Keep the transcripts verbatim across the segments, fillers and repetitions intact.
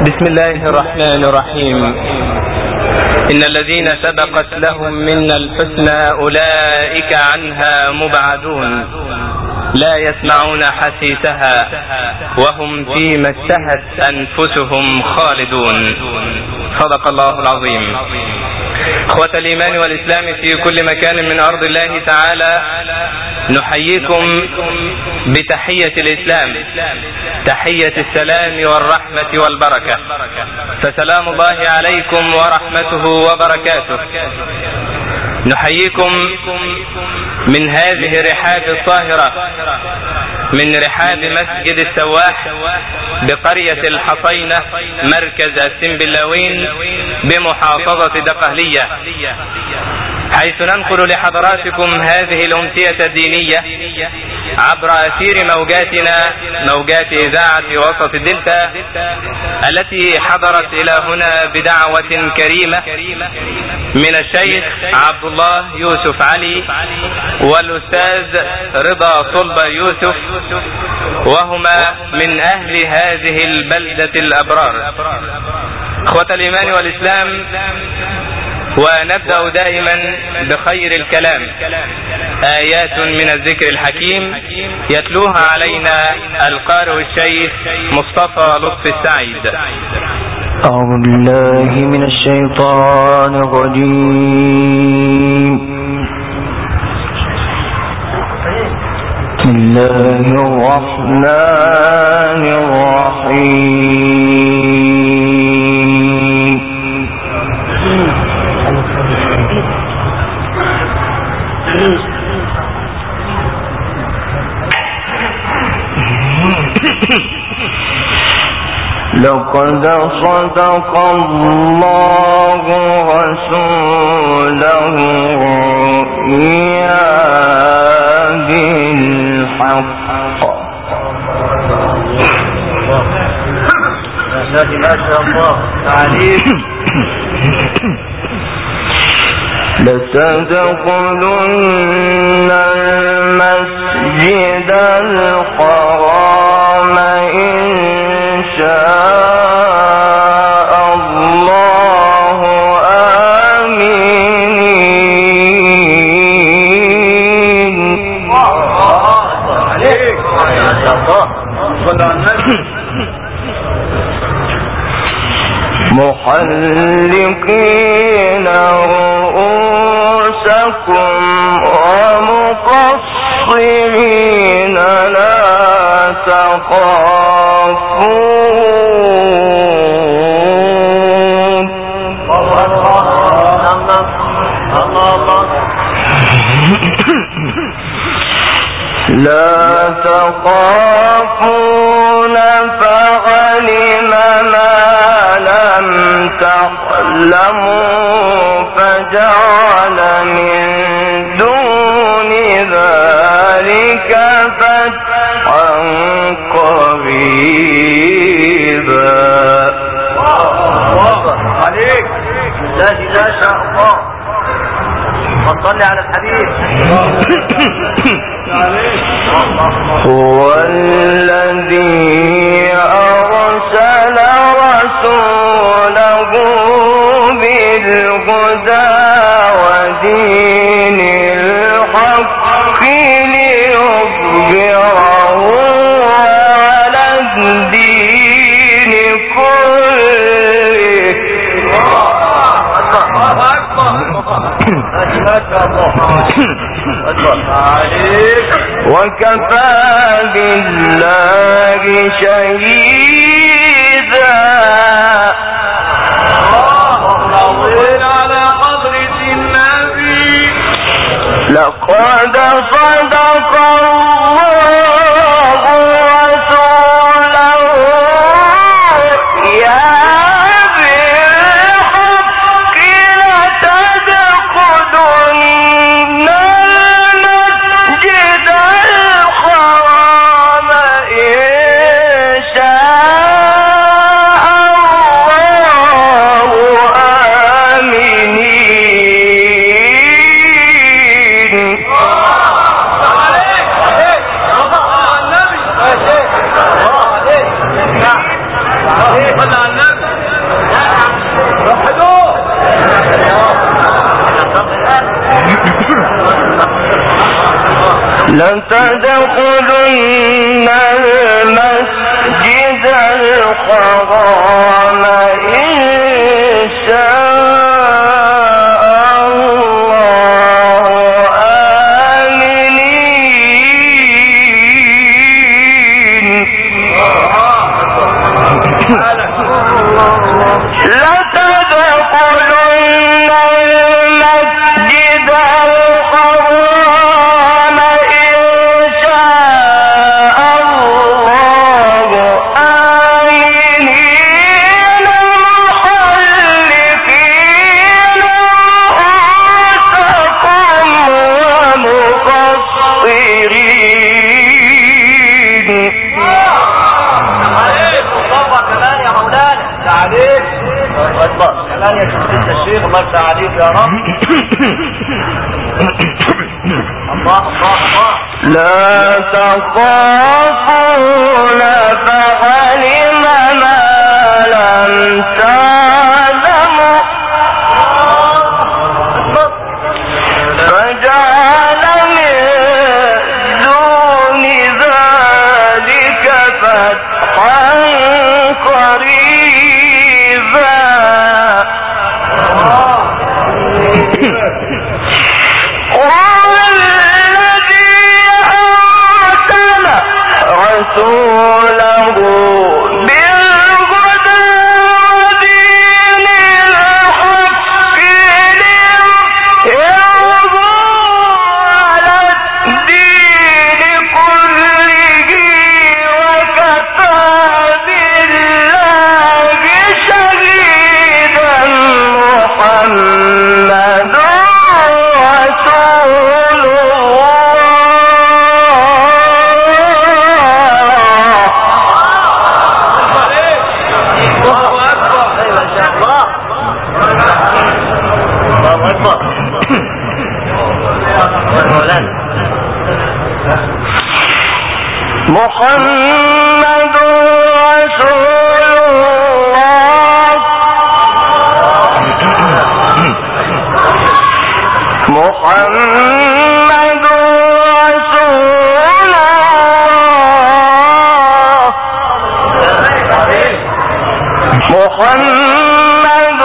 بسم الله الرحمن الرحيم. إن الذين سبقت لهم منا الحسنى أولئك عنها مبعدون لا يسمعون حسيسها وهم فيما اشتهت أنفسهم خالدون. صدق الله العظيم. اخوة الإيمان والإسلام في كل مكان من أرض الله تعالى، نحييكم بتحية الإسلام، تحية السلام والرحمة والبركة، فسلام الله عليكم ورحمته وبركاته. نحييكم من هذه الرحاب الطاهرة، من رحاب مسجد السواح بقرية الحصينة مركز السنبلاوين بمحافظة دقهلية، حيث ننقل لحضراتكم هذه الأمسية الدينية عبر أثير موجاتنا، موجات إذاعة وسط الدلتا، التي حضرت إلى هنا بدعوة كريمة من الشيخ عبد الله يوسف علي والأستاذ رضا صلبة يوسف، وهما من أهل هذه البلدة الأبرار. اخوة الإيمان والإسلام، ونبدأ دائما بخير الكلام، آيات من الذكر الحكيم يتلوها علينا القارئ الشيخ مصطفى لطفي السعيد. أعوذ بالله من الشيطان الرجيم. بسم الله الرحمن الرحيم. لقد صدق الله رسوله الرؤيا بالحق. ما شاء الله تعليم. لتدخلن المسجد الحرام إن شاء الله آمين. محلقين رؤوسكم ومقصرين لا تخافون. لا تخافون فعلم ما لم تعلموا فجعل من دون ذلك فتحا قريبا. عليك لا لا شاء الله. صلي على الحبيب. هو الذي أرسل رسوله بالهدى ودين الحق ليظهره على الدين كله. وكفى بالله شهيدا. على حضرة النبي. لقد صدق الله رسوله يا لتدخلن المسجد الحرام إن شاء الله آمنين لتدخلن المسجد الحرام إن شاء الله آمنين محلقين رؤوسكم ومقصرين. عليك كمان يا شيخ الشيخ الله يفتح عليك يا رب. الله الله الله. لا تخافون فعلم ما لم تعلموا فجعل من دون ذلك فتحا قريبا. رسوله بالهدى ودين الحق ليظهره على الدين كله وكفى بالله شهيدا. محمد رسول محمد رسول الله. محمد رسول الله. محمد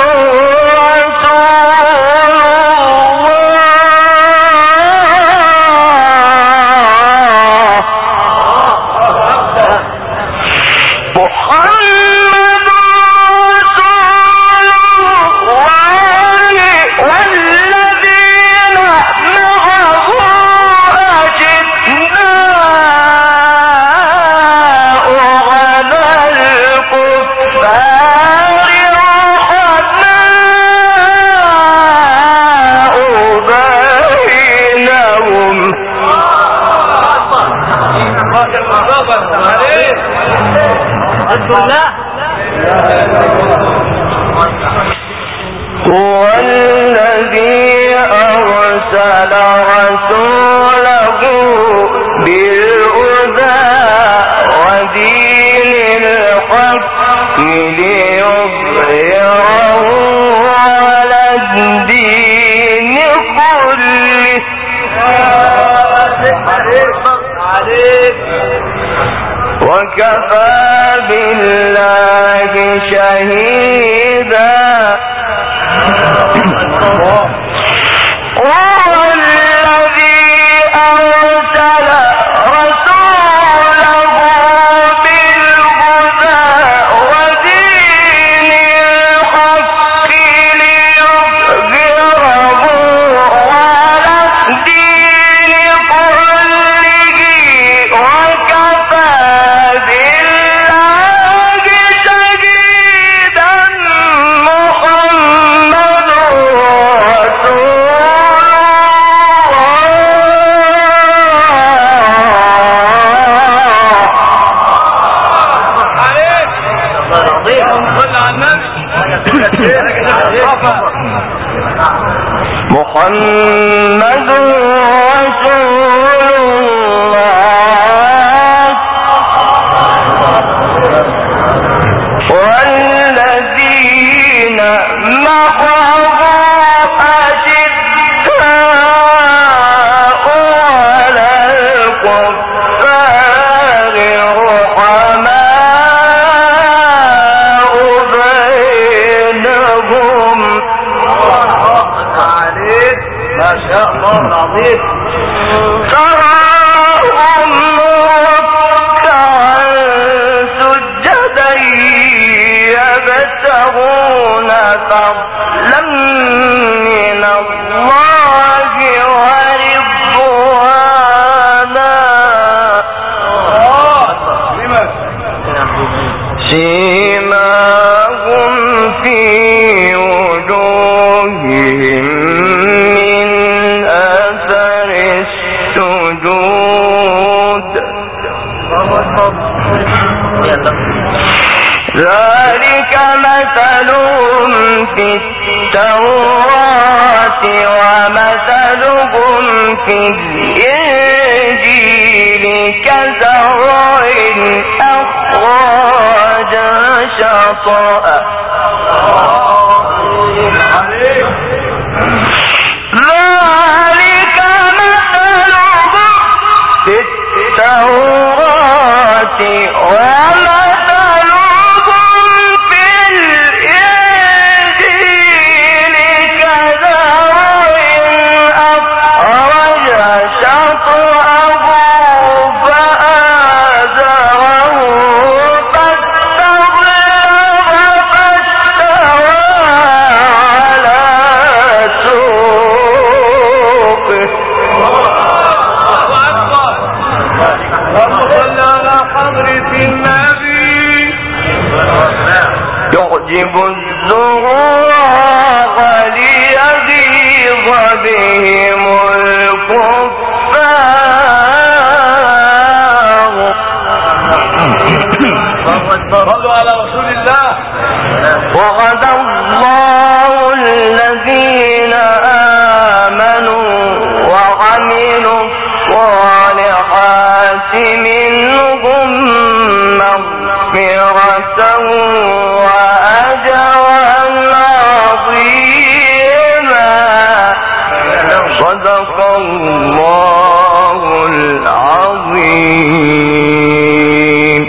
هو الذي أرسل رسوله بالهدى ودين الحق ليظهره على الدين كله وكفى بالله شهيدا. هو الذي أرسل رسوله بالهدى ودين الحق ليظهره على الدين كله وكفى بالله شهيدا. محمد رسول محمد رسول الله. والذين معه أشداء على سيماهم في وجوههم من أثر السجود ذلك مثلهم في التوراة ومثلهم في الإنجيل كزرع أخرج شطأه ذلك مثلهم في التوراة ومثلهم في الإنجيل كزرع أخرج شطأه فآزره فاستغلظ فاستوى على سوقه يعجب الزراع ليغيظ بهم الكفار صلوا على رسول الله. وعد الله الذين آمنوا وعملوا الصالحات منهم مغفرة وأجرا عظيما صدق الله العظيم.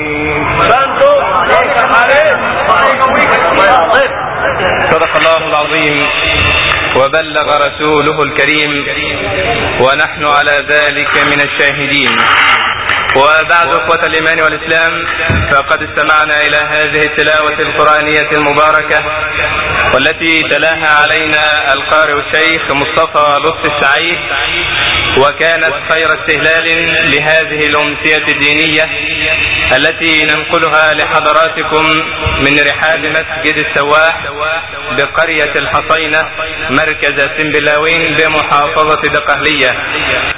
صدق الله العظيم وبلغ رسوله الكريم ونحن على ذلك من الشاهدين. وبعد اخوة الايمان والاسلام، فقد استمعنا الى هذه التلاوة القرآنية المباركة والتي تلاها علينا القارئ الشيخ مصطفى لطفي السعيد، وكانت خير استهلال لهذه الأمسية الدينية التي ننقلها لحضراتكم من رحاب مسجد السواح بقرية الحصينة مركز سنبلاوين بمحافظة دقهلية